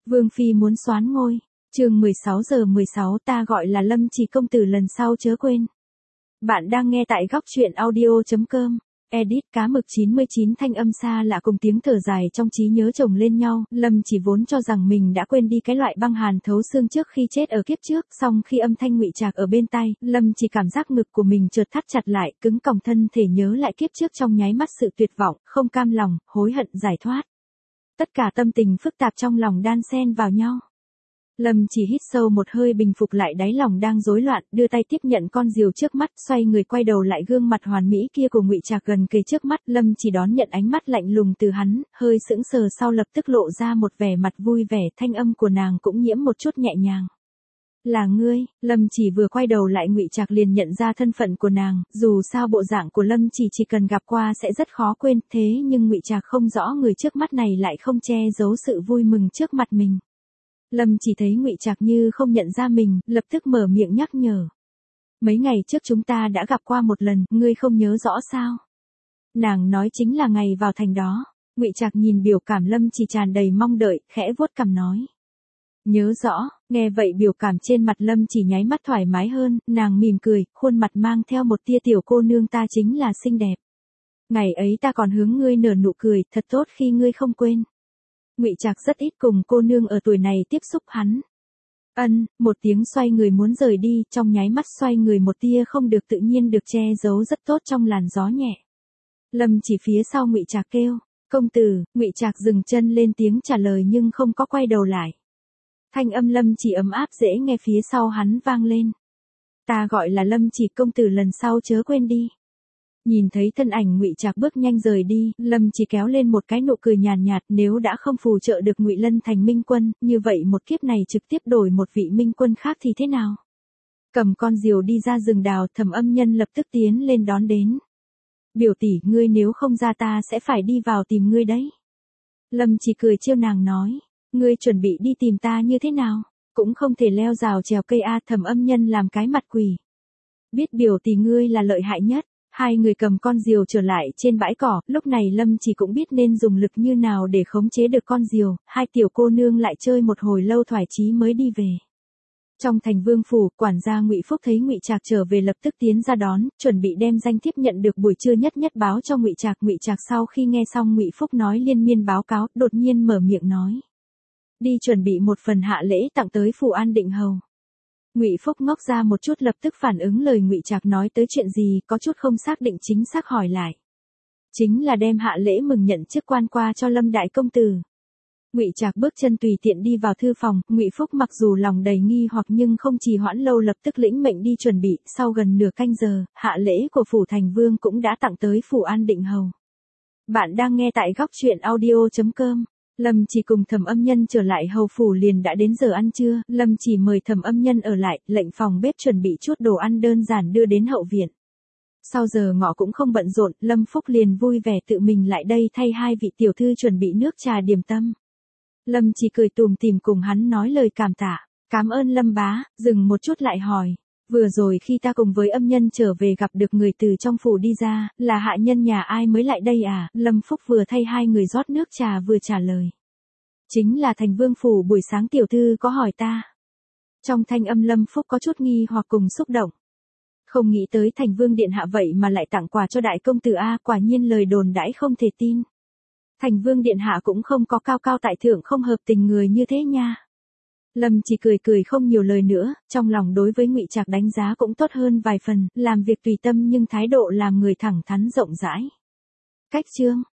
Vương phi muốn soán ngôi. Chương 16:16 ta gọi là Lâm Chỉ công tử lần sau chớ quên. Bạn đang nghe tại góc truyện audio.com. Edit cá mực 99 thanh âm xa lạ cùng tiếng thở dài trong trí nhớ chồng lên nhau, Lâm Chỉ vốn cho rằng mình đã quên đi cái loại băng hàn thấu xương trước khi chết ở kiếp trước, song khi âm thanh Ngụy Trạc ở bên tai, Lâm Chỉ cảm giác ngực của mình chợt thắt chặt lại, cứng còng thân thể nhớ lại kiếp trước trong nháy mắt sự tuyệt vọng, không cam lòng, hối hận giải thoát. Tất cả tâm tình phức tạp trong lòng đan xen vào nhau. Lâm Chỉ hít sâu một hơi bình phục lại đáy lòng đang rối loạn, đưa tay tiếp nhận con diều trước mắt, xoay người quay đầu lại gương mặt hoàn mỹ kia của Ngụy Trạc gần kề trước mắt, Lâm Chỉ đón nhận ánh mắt lạnh lùng từ hắn, hơi sững sờ sau lập tức lộ ra một vẻ mặt vui vẻ, thanh âm của nàng cũng nhiễm một chút nhẹ nhàng. Là ngươi. Lâm Chỉ vừa quay đầu lại Ngụy Trạc liền nhận ra thân phận của nàng, dù sao bộ dạng của Lâm Chỉ cần gặp qua sẽ rất khó quên, thế nhưng Ngụy Trạc không rõ người trước mắt này lại không che giấu sự vui mừng trước mặt mình. Lâm Chỉ thấy Ngụy Trạc như không nhận ra mình, lập tức mở miệng nhắc nhở. Mấy ngày trước chúng ta đã gặp qua một lần, ngươi không nhớ rõ sao? Nàng nói chính là ngày vào thành đó. Ngụy Trạc nhìn biểu cảm Lâm Chỉ tràn đầy mong đợi, khẽ vuốt cằm nói. Nhớ rõ. Nghe vậy biểu cảm trên mặt Lâm Chỉ nháy mắt thoải mái hơn, nàng mỉm cười, khuôn mặt mang theo một tia tiểu cô nương ta chính là xinh đẹp. Ngày ấy ta còn hướng ngươi nở nụ cười, thật tốt khi ngươi không quên. Ngụy Trạc rất ít cùng cô nương ở tuổi này tiếp xúc hắn. Một tiếng xoay người muốn rời đi, trong nháy mắt xoay người một tia không được tự nhiên được che giấu rất tốt trong làn gió nhẹ. Lâm Chỉ phía sau Ngụy Trạc kêu, công tử. Ngụy Trạc dừng chân lên tiếng trả lời nhưng không có quay đầu lại. Thanh âm Lâm Chỉ ấm áp dễ nghe phía sau hắn vang lên. Ta gọi là Lâm Chỉ công tử lần sau chớ quên đi. Nhìn thấy thân ảnh Ngụy Trạc bước nhanh rời đi, Lâm Chỉ kéo lên một cái nụ cười nhàn nhạt, nếu đã không phù trợ được Ngụy Lân thành minh quân, như vậy một kiếp này trực tiếp đổi một vị minh quân khác thì thế nào? Cầm con diều đi ra rừng đào, Thẩm Âm Nhân lập tức tiến lên đón đến. Biểu tỷ, ngươi nếu không ra ta sẽ phải đi vào tìm ngươi đấy. Lâm Chỉ cười trêu nàng nói, ngươi chuẩn bị đi tìm ta như thế nào? Cũng không thể leo rào trèo cây a. Thẩm Âm Nhân làm cái mặt quỷ. Biết biểu tỷ ngươi là lợi hại nhất. Hai người cầm con diều trở lại trên bãi cỏ, lúc này Lâm Chỉ cũng biết nên dùng lực như nào để khống chế được con diều, hai tiểu cô nương lại chơi một hồi lâu thoải chí mới đi về. Trong thành vương phủ, quản gia Ngụy Phúc thấy Ngụy Trạc trở về lập tức tiến ra đón, chuẩn bị đem danh thiếp nhận được buổi trưa nhất báo cho Ngụy Trạc. Ngụy Trạc sau khi nghe xong Ngụy Phúc nói liên miên báo cáo, đột nhiên mở miệng nói. Đi chuẩn bị một phần hạ lễ tặng tới phủ An Định Hầu. Ngụy Phúc ngốc ra một chút lập tức phản ứng lời Ngụy Trạc nói tới chuyện gì, có chút không xác định chính xác hỏi lại. Chính là đem hạ lễ mừng nhận chức quan qua cho Lâm đại công tử. Ngụy Trạc bước chân tùy tiện đi vào thư phòng, Ngụy Phúc mặc dù lòng đầy nghi hoặc nhưng không trì hoãn lâu lập tức lĩnh mệnh đi chuẩn bị, sau gần nửa canh giờ, hạ lễ của phủ thành vương cũng đã tặng tới phủ An Định Hầu. Bạn đang nghe tại góc truyện audio.com. Lâm Chỉ cùng Thẩm Âm Nhân trở lại hầu phủ liền đã đến giờ ăn trưa, Lâm Chỉ mời Thẩm Âm Nhân ở lại, lệnh phòng bếp chuẩn bị chút đồ ăn đơn giản đưa đến hậu viện. Sau giờ ngọ cũng không bận rộn, Lâm Phúc liền vui vẻ tự mình lại đây thay hai vị tiểu thư chuẩn bị nước trà điểm tâm. Lâm Chỉ cười tủm tỉm cùng hắn nói lời cảm tạ, cảm ơn Lâm bá, dừng một chút lại hỏi. Vừa rồi khi ta cùng với Âm Nhân trở về gặp được người từ trong phủ đi ra, là hạ nhân nhà ai mới lại đây à? Lâm Phúc vừa thay hai người rót nước trà vừa trả lời. Chính là thành vương phủ, buổi sáng tiểu thư có hỏi ta. Trong thanh âm Lâm Phúc có chút nghi hoặc cùng xúc động. Không nghĩ tới thành vương điện hạ vậy mà lại tặng quà cho đại công tử a, quả nhiên lời đồn đãi không thể tin. Thành vương điện hạ cũng không có cao cao tại thượng không hợp tình người như thế nha. Lâm Chỉ cười không nhiều lời nữa, trong lòng đối với Ngụy Trạc đánh giá cũng tốt hơn vài phần, làm việc tùy tâm nhưng thái độ làm người thẳng thắn rộng rãi. Cách chương